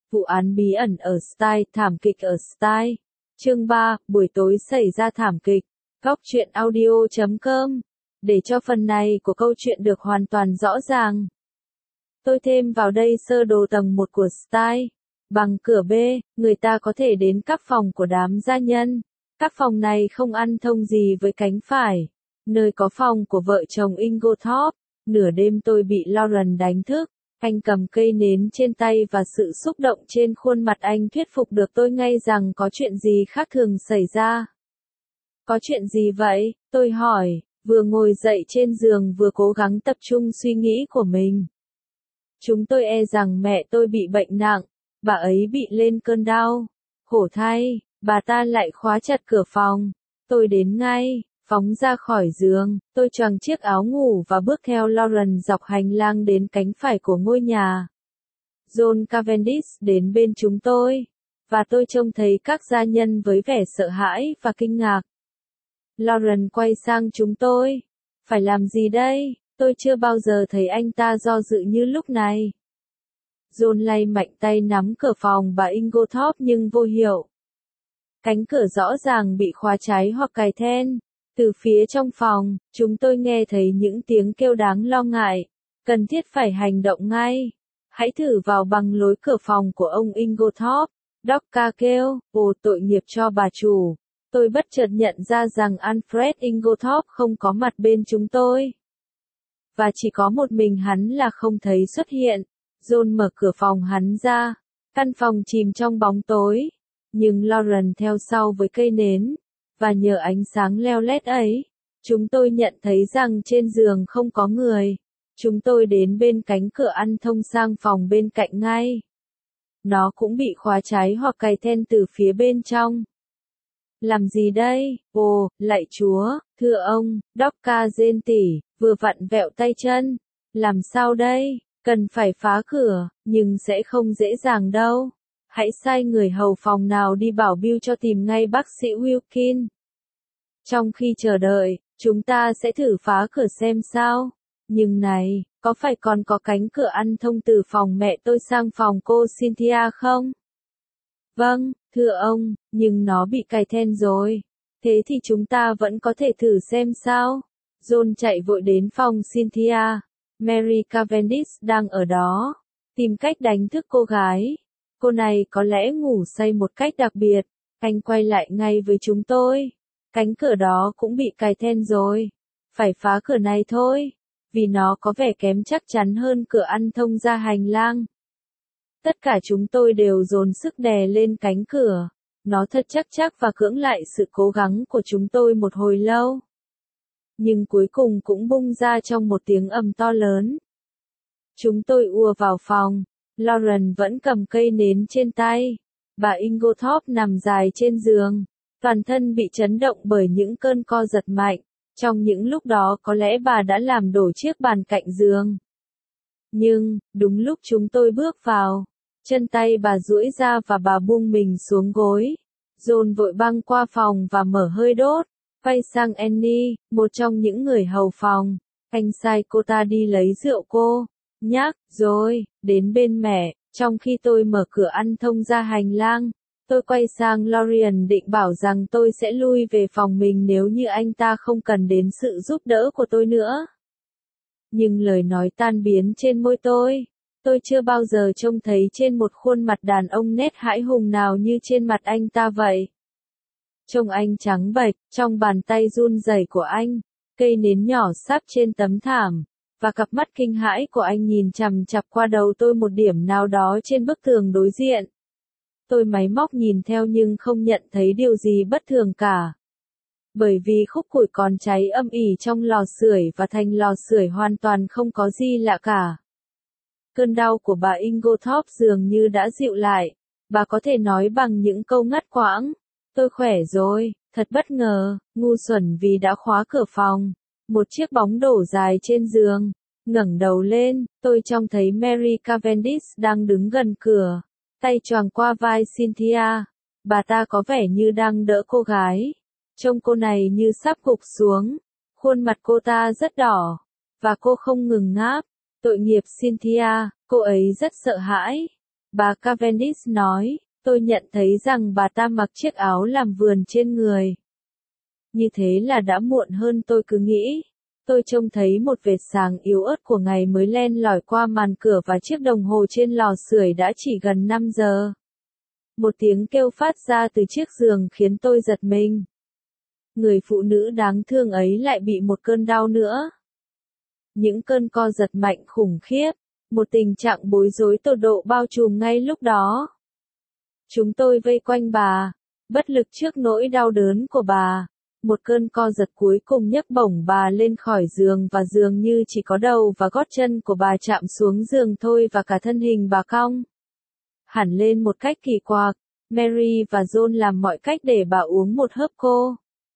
Vụ án bí ẩn ở Style, thảm kịch ở Style. Chương 3, buổi tối xảy ra thảm kịch. Góc truyện audio.com. Để cho phần này của câu chuyện được hoàn toàn rõ ràng, tôi thêm vào đây sơ đồ tầng 1 của Style. Bằng cửa B, người ta có thể đến các phòng của đám gia nhân. Các phòng này không ăn thông gì với cánh phải, nơi có phòng của vợ chồng Ingothorpe. Nửa đêm tôi bị Lauren đánh thức. Anh cầm cây nến trên tay và sự xúc động trên khuôn mặt anh thuyết phục được tôi ngay rằng có chuyện gì khác thường xảy ra. Có chuyện gì vậy? Tôi hỏi, vừa ngồi dậy trên giường vừa cố gắng tập trung suy nghĩ của mình. Chúng tôi e rằng mẹ tôi bị bệnh nặng, bà ấy bị lên cơn đau. Khổ thay, bà ta lại khóa chặt cửa phòng. Tôi đến ngay, phóng ra khỏi giường, tôi choàng chiếc áo ngủ và bước theo Lauren dọc hành lang đến cánh phải của ngôi nhà. John Cavendish đến bên chúng tôi, và tôi trông thấy các gia nhân với vẻ sợ hãi và kinh ngạc. Lauren quay sang chúng tôi. Phải làm gì đây? Tôi chưa bao giờ thấy anh ta do dự như lúc này. John lay mạnh tay nắm cửa phòng bà Ingothorpe nhưng vô hiệu. Cánh cửa rõ ràng bị khóa trái hoặc cài then. Từ phía trong phòng, chúng tôi nghe thấy những tiếng kêu đáng lo ngại. Cần thiết phải hành động ngay. Hãy thử vào bằng lối cửa phòng của ông Ingothorpe. Docca kêu, ồ tội nghiệp cho bà chủ. Tôi bất chợt nhận ra rằng Alfred Ingothorpe không có mặt bên chúng tôi. Và chỉ có một mình hắn là không thấy xuất hiện. John mở cửa phòng hắn ra. Căn phòng chìm trong bóng tối. Nhưng Lauren theo sau với cây nến. Và nhờ ánh sáng leo lét ấy, chúng tôi nhận thấy rằng trên giường không có người. Chúng tôi đến bên cánh cửa ăn thông sang phòng bên cạnh ngay. Nó cũng bị khóa trái hoặc cài then từ phía bên trong. Làm gì đây? Ồ, lạy Chúa, thưa ông, Docca rên tỉ, vừa vặn vẹo tay chân. Làm sao đây? Cần phải phá cửa, nhưng sẽ không dễ dàng đâu. Hãy sai người hầu phòng nào đi bảo Bill cho tìm ngay bác sĩ Wilkin. Trong khi chờ đợi, chúng ta sẽ thử phá cửa xem sao. Nhưng này, có phải còn có cánh cửa ăn thông từ phòng mẹ tôi sang phòng cô Cynthia không? Vâng, thưa ông, nhưng nó bị cài then rồi. Thế thì chúng ta vẫn có thể thử xem sao. John chạy vội đến phòng Cynthia. Mary Cavendish đang ở đó. Tìm cách đánh thức cô gái. Cô này có lẽ ngủ say một cách đặc biệt. Anh quay lại ngay với chúng tôi. Cánh cửa đó cũng bị cài then rồi. Phải phá cửa này thôi. Vì nó có vẻ kém chắc chắn hơn cửa ăn thông ra hành lang. Tất cả chúng tôi đều dồn sức đè lên cánh cửa. Nó thật chắc và cưỡng lại sự cố gắng của chúng tôi một hồi lâu. Nhưng cuối cùng cũng bung ra trong một tiếng ầm to lớn. Chúng tôi ùa vào phòng. Lauren vẫn cầm cây nến trên tay. Bà Ingothorpe nằm dài trên giường. Toàn thân bị chấn động bởi những cơn co giật mạnh. Trong những lúc đó có lẽ bà đã làm đổ chiếc bàn cạnh giường. Nhưng, đúng lúc chúng tôi bước vào, chân tay bà duỗi ra và bà buông mình xuống gối. John vội băng qua phòng và mở hơi đốt. Quay sang Annie, một trong những người hầu phòng. Anh sai cô ta đi lấy rượu cô. Nhắc, rồi, đến bên mẹ. Trong khi tôi mở cửa ăn thông ra hành lang, tôi quay sang Lauren định bảo rằng tôi sẽ lui về phòng mình nếu như anh ta không cần đến sự giúp đỡ của tôi nữa. Nhưng lời nói tan biến trên môi tôi. Tôi chưa bao giờ trông thấy trên một khuôn mặt đàn ông nét hãi hùng nào như trên mặt anh ta vậy. Trông anh trắng bệch, trong bàn tay run rẩy của anh, cây nến nhỏ sắp trên tấm thảm, và cặp mắt kinh hãi của anh nhìn chằm chằm qua đầu tôi một điểm nào đó trên bức tường đối diện. Tôi máy móc nhìn theo nhưng không nhận thấy điều gì bất thường cả. Bởi vì khúc củi còn cháy âm ỉ trong lò sưởi và thành lò sưởi hoàn toàn không có gì lạ cả. Cơn đau của bà Ingothorpe dường như đã dịu lại. Bà có thể nói bằng những câu ngắt quãng. Tôi khỏe rồi, thật bất ngờ, ngu xuẩn vì đã khóa cửa phòng. Một chiếc bóng đổ dài trên giường. Ngẩng đầu lên, tôi trông thấy Mary Cavendish đang đứng gần cửa. Tay choàng qua vai Cynthia. Bà ta có vẻ như đang đỡ cô gái. Trông cô này như sắp gục xuống. Khuôn mặt cô ta rất đỏ. Và cô không ngừng ngáp. Tội nghiệp Cynthia, cô ấy rất sợ hãi. Bà Cavendish nói, tôi nhận thấy rằng bà ta mặc chiếc áo làm vườn trên người. Như thế là đã muộn hơn tôi cứ nghĩ. Tôi trông thấy một vệt sáng yếu ớt của ngày mới len lỏi qua màn cửa và chiếc đồng hồ trên lò sưởi đã chỉ gần 5 giờ. Một tiếng kêu phát ra từ chiếc giường khiến tôi giật mình. Người phụ nữ đáng thương ấy lại bị một cơn đau nữa. Những cơn co giật mạnh khủng khiếp, một tình trạng bối rối tột độ bao trùm ngay lúc đó. Chúng tôi vây quanh bà, bất lực trước nỗi đau đớn của bà. Một cơn co giật cuối cùng nhấc bổng bà lên khỏi giường và dường như chỉ có đầu và gót chân của bà chạm xuống giường thôi và cả thân hình bà cong hẳn lên một cách kỳ quặc. Mary và John làm mọi cách để bà uống một hớp cô.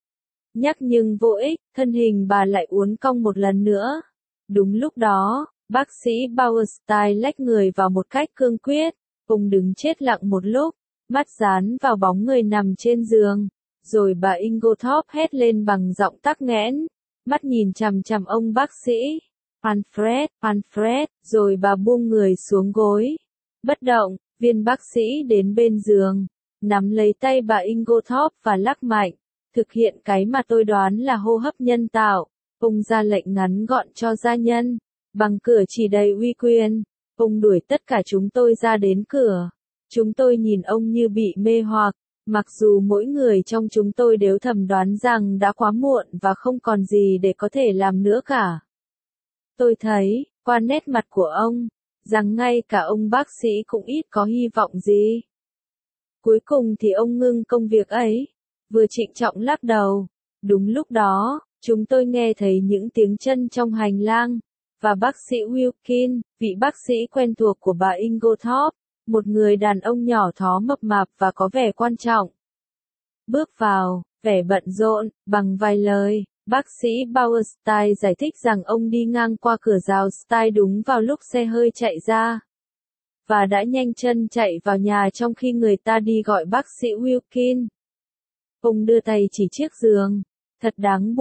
Nhắc nhưng vô ích, thân hình bà lại uốn cong một lần nữa. Đúng lúc đó, bác sĩ Bauerstein lách người vào một cách cương quyết. Ông đứng chết lặng một lúc, mắt dán vào bóng người nằm trên giường. Rồi bà Ingothorpe hét lên bằng giọng tắc nghẽn, mắt nhìn chằm chằm ông bác sĩ. Alfred, Alfred, rồi bà buông người xuống gối. Bất động, viên bác sĩ đến bên giường, nắm lấy tay bà Ingothorpe và lắc mạnh, thực hiện cái mà tôi đoán là hô hấp nhân tạo. Ông ra lệnh ngắn gọn cho gia nhân, bằng cửa chỉ đầy uy quyền. Ông đuổi tất cả chúng tôi ra đến cửa. Chúng tôi nhìn ông như bị mê hoặc. Mặc dù mỗi người trong chúng tôi đều thầm đoán rằng đã quá muộn và không còn gì để có thể làm nữa cả. Tôi thấy, qua nét mặt của ông, rằng ngay cả ông bác sĩ cũng ít có hy vọng gì. Cuối cùng thì ông ngưng công việc ấy, vừa trịnh trọng lắc đầu. Đúng lúc đó, chúng tôi nghe thấy những tiếng chân trong hành lang, và bác sĩ Wilkin, vị bác sĩ quen thuộc của bà Ingothorpe, một người đàn ông nhỏ thó mập mạp và có vẻ quan trọng. Bước vào, vẻ bận rộn, bằng vài lời, bác sĩ Bauerstein giải thích rằng ông đi ngang qua cửa rào Stein đúng vào lúc xe hơi chạy ra. Và đã nhanh chân chạy vào nhà trong khi người ta đi gọi bác sĩ Wilkin. Ông đưa tay chỉ chiếc giường. Thật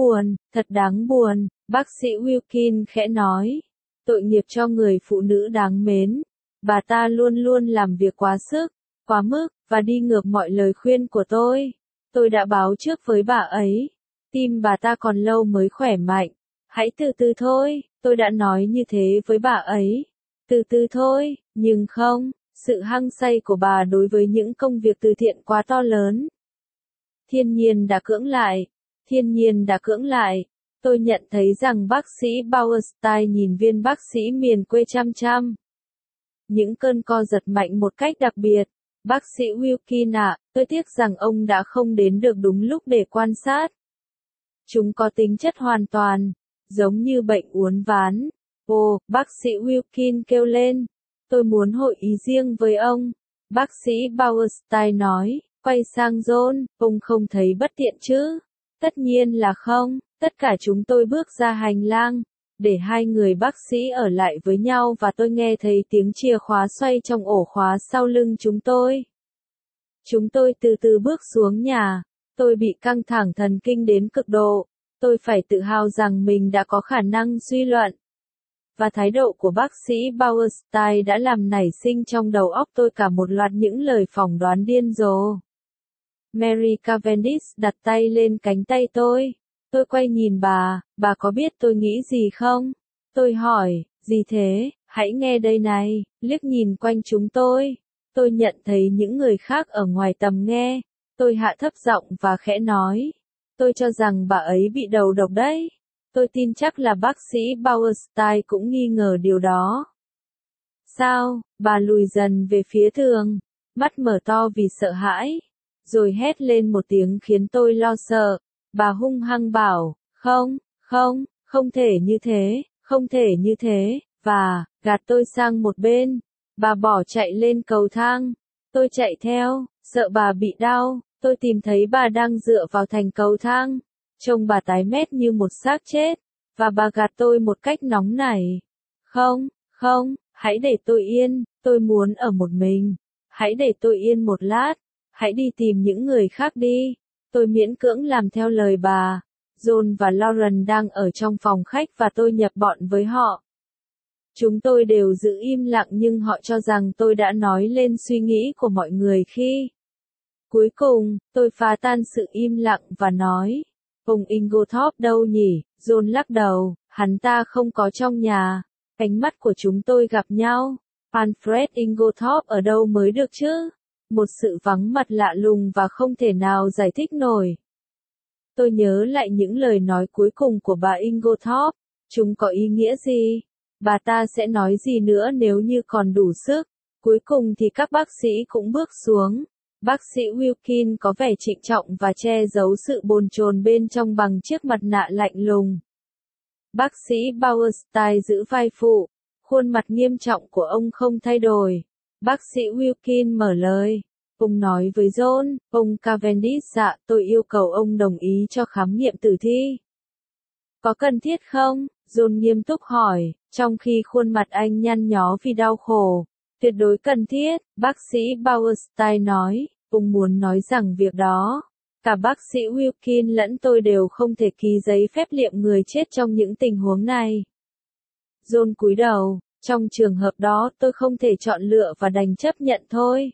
đáng buồn, bác sĩ Wilkin khẽ nói. Tội nghiệp cho người phụ nữ đáng mến. Bà ta luôn luôn làm việc quá sức, quá mức, và đi ngược mọi lời khuyên của tôi. Tôi đã báo trước với bà ấy. Tim bà ta còn lâu mới khỏe mạnh. Hãy từ từ thôi, tôi đã nói như thế với bà ấy. Từ từ thôi, nhưng không, sự hăng say của bà đối với những công việc từ thiện quá to lớn. Thiên nhiên đã cưỡng lại. Tôi nhận thấy rằng bác sĩ Bauerstein nhìn viên bác sĩ miền quê chăm chăm. Những cơn co giật mạnh một cách đặc biệt. Bác sĩ Wilkin ạ, tôi tiếc rằng ông đã không đến được đúng lúc để quan sát. Chúng có tính chất hoàn toàn, giống như bệnh uốn ván. Ồ, bác sĩ Wilkin kêu lên. Tôi muốn hội ý riêng với ông. Bác sĩ Bauerstein nói, quay sang John, ông không thấy bất tiện chứ? Tất nhiên là không, tất cả chúng tôi bước ra hành lang, để hai người bác sĩ ở lại với nhau và tôi nghe thấy tiếng chìa khóa xoay trong ổ khóa sau lưng chúng tôi. Chúng tôi từ từ bước xuống nhà, tôi bị căng thẳng thần kinh đến cực độ, tôi phải tự hào rằng mình đã có khả năng suy luận. Và thái độ của bác sĩ Bauerstein đã làm nảy sinh trong đầu óc tôi cả một loạt những lời phỏng đoán điên rồ. Mary Cavendish đặt tay lên cánh tay tôi. Tôi quay nhìn bà có biết tôi nghĩ gì không? Tôi hỏi, gì thế, hãy nghe đây này, liếc nhìn quanh chúng tôi. Tôi nhận thấy những người khác ở ngoài tầm nghe. Tôi hạ thấp giọng và khẽ nói. Tôi cho rằng bà ấy bị đầu độc đấy. Tôi tin chắc là bác sĩ Bauerstein cũng nghi ngờ điều đó. Sao? Bà lùi dần về phía tường, mắt mở to vì sợ hãi, rồi hét lên một tiếng khiến tôi lo sợ. Bà hung hăng bảo, không thể như thế, và, gạt tôi sang một bên. Bà bỏ chạy lên cầu thang. Tôi chạy theo, sợ bà bị đau. Tôi tìm thấy bà đang dựa vào thành cầu thang. Trông bà tái mét như một xác chết. Và bà gạt tôi một cách nóng nảy. Không, hãy để tôi yên, tôi muốn ở một mình. Hãy để tôi yên một lát. Hãy đi tìm những người khác đi. Tôi miễn cưỡng làm theo lời bà. John và Lauren đang ở trong phòng khách và tôi nhập bọn với họ. Chúng tôi đều giữ im lặng nhưng họ cho rằng tôi đã nói lên suy nghĩ của mọi người khi. Cuối cùng, tôi phá tan sự im lặng và nói, ông Ingothorpe đâu nhỉ? John lắc đầu, hắn ta không có trong nhà. Ánh mắt của chúng tôi gặp nhau. Alfred Ingothorpe ở đâu mới được chứ? Một sự vắng mặt lạ lùng và không thể nào giải thích nổi. Tôi nhớ lại những lời nói cuối cùng của bà Ingothorpe. Chúng có ý nghĩa gì? Bà ta sẽ nói gì nữa nếu như còn đủ sức? Cuối cùng thì các bác sĩ cũng bước xuống. Bác sĩ Wilkin có vẻ trịnh trọng và che giấu sự bồn chồn bên trong bằng chiếc mặt nạ lạnh lùng. Bác sĩ Bauerstein giữ vai phụ. Khuôn mặt nghiêm trọng của ông không thay đổi. Bác sĩ Wilkin mở lời. Ông nói với John, ông Cavendish dạ, tôi yêu cầu ông đồng ý cho khám nghiệm tử thi. Có cần thiết không? John nghiêm túc hỏi, trong khi khuôn mặt anh nhăn nhó vì đau khổ. Tuyệt đối cần thiết, bác sĩ Bauerstein nói, ông muốn nói rằng việc đó. Cả bác sĩ Wilkin lẫn tôi đều không thể ký giấy phép liệm người chết trong những tình huống này. John cúi đầu, trong trường hợp đó tôi không thể chọn lựa và đành chấp nhận thôi.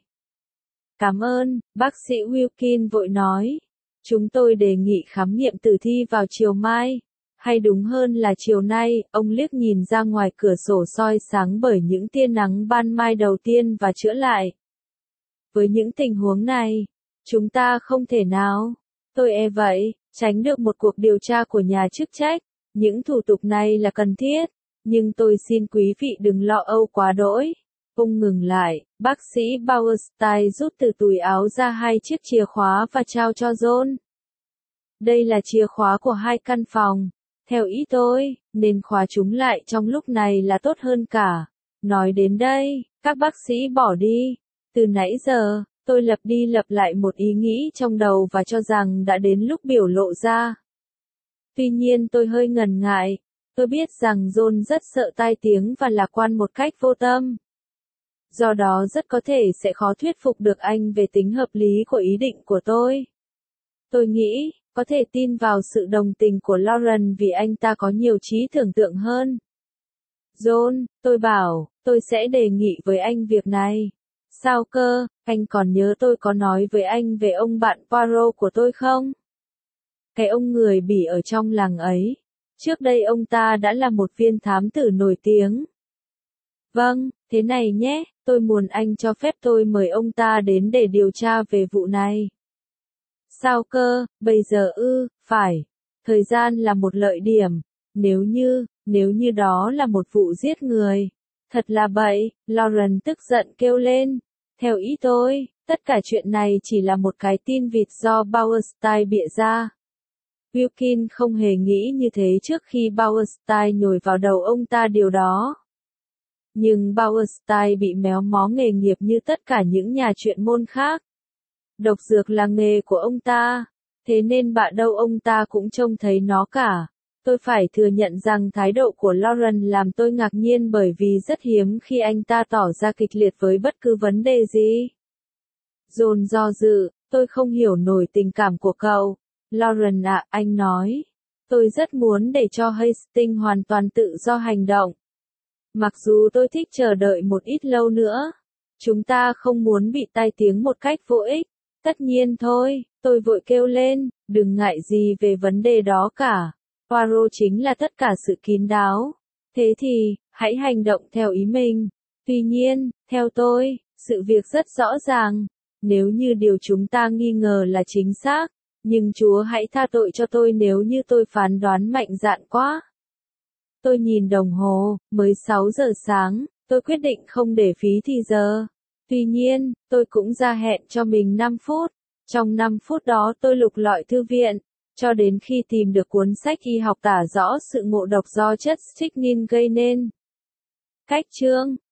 Cảm ơn, bác sĩ Wilkin vội nói. Chúng tôi đề nghị khám nghiệm tử thi vào chiều mai. Hay đúng hơn là chiều nay, ông liếc nhìn ra ngoài cửa sổ soi sáng bởi những tia nắng ban mai đầu tiên và chữa lại. Với những tình huống này, chúng ta không thể nào, tôi vậy, tránh được một cuộc điều tra của nhà chức trách. Những thủ tục này là cần thiết, nhưng tôi xin quý vị đừng lo âu quá đỗi. Ông ngừng lại, bác sĩ Bauerstein rút từ túi áo ra 2 chiếc chìa khóa và trao cho John. Đây là chìa khóa của 2 căn phòng. Theo ý tôi, nên khóa chúng lại trong lúc này là tốt hơn cả. Nói đến đây, các bác sĩ bỏ đi. Từ nãy giờ, tôi lặp đi lặp lại một ý nghĩ trong đầu và cho rằng đã đến lúc biểu lộ ra. Tuy nhiên tôi hơi ngần ngại. Tôi biết rằng John rất sợ tai tiếng và lạc quan một cách vô tâm. Do đó rất có thể sẽ khó thuyết phục được anh về tính hợp lý của ý định của tôi. Tôi nghĩ, có thể tin vào sự đồng tình của Lauren vì anh ta có nhiều trí tưởng tượng hơn. John, tôi bảo, tôi sẽ đề nghị với anh việc này. Sao cơ, anh còn nhớ tôi có nói với anh về ông bạn Poirot của tôi không? Cái ông người Bỉ ở trong làng ấy. Trước đây ông ta đã là một viên thám tử nổi tiếng. Vâng, thế này nhé, tôi muốn anh cho phép tôi mời ông ta đến để điều tra về vụ này. Sao cơ, bây giờ phải. Thời gian là một lợi điểm. Nếu như đó là một vụ giết người. Thật là bậy, Lauren tức giận kêu lên. Theo ý tôi, tất cả chuyện này chỉ là một cái tin vịt do Bauerstein bịa ra. Wilkin không hề nghĩ như thế trước khi Bauerstein nhồi vào đầu ông ta điều đó. Nhưng Bauerstein bị méo mó nghề nghiệp như tất cả những nhà chuyên môn khác. Độc dược là nghề của ông ta, thế nên bạ đâu ông ta cũng trông thấy nó cả. Tôi phải thừa nhận rằng thái độ của Lauren làm tôi ngạc nhiên bởi vì rất hiếm khi anh ta tỏ ra kịch liệt với bất cứ vấn đề gì. John do dự, tôi không hiểu nổi tình cảm của cậu. Lauren ạ, anh nói. Tôi rất muốn để cho Hastings hoàn toàn tự do hành động. Mặc dù tôi thích chờ đợi một ít lâu nữa. Chúng ta không muốn bị tai tiếng một cách vô ích. Tất nhiên thôi, tôi vội kêu lên, đừng ngại gì về vấn đề đó cả. Poirot chính là tất cả sự kín đáo. Thế thì, hãy hành động theo ý mình. Tuy nhiên, theo tôi, sự việc rất rõ ràng. Nếu như điều chúng ta nghi ngờ là chính xác, nhưng Chúa hãy tha tội cho tôi nếu như tôi phán đoán mạnh dạn quá. Tôi nhìn đồng hồ, mới 6 giờ sáng, tôi quyết định không để phí thì giờ. Tuy nhiên, tôi cũng ra hẹn cho mình 5 phút. Trong 5 phút đó tôi lục lọi thư viện, cho đến khi tìm được cuốn sách y học tả rõ sự ngộ độc do chất strychnine gây nên. Cách chương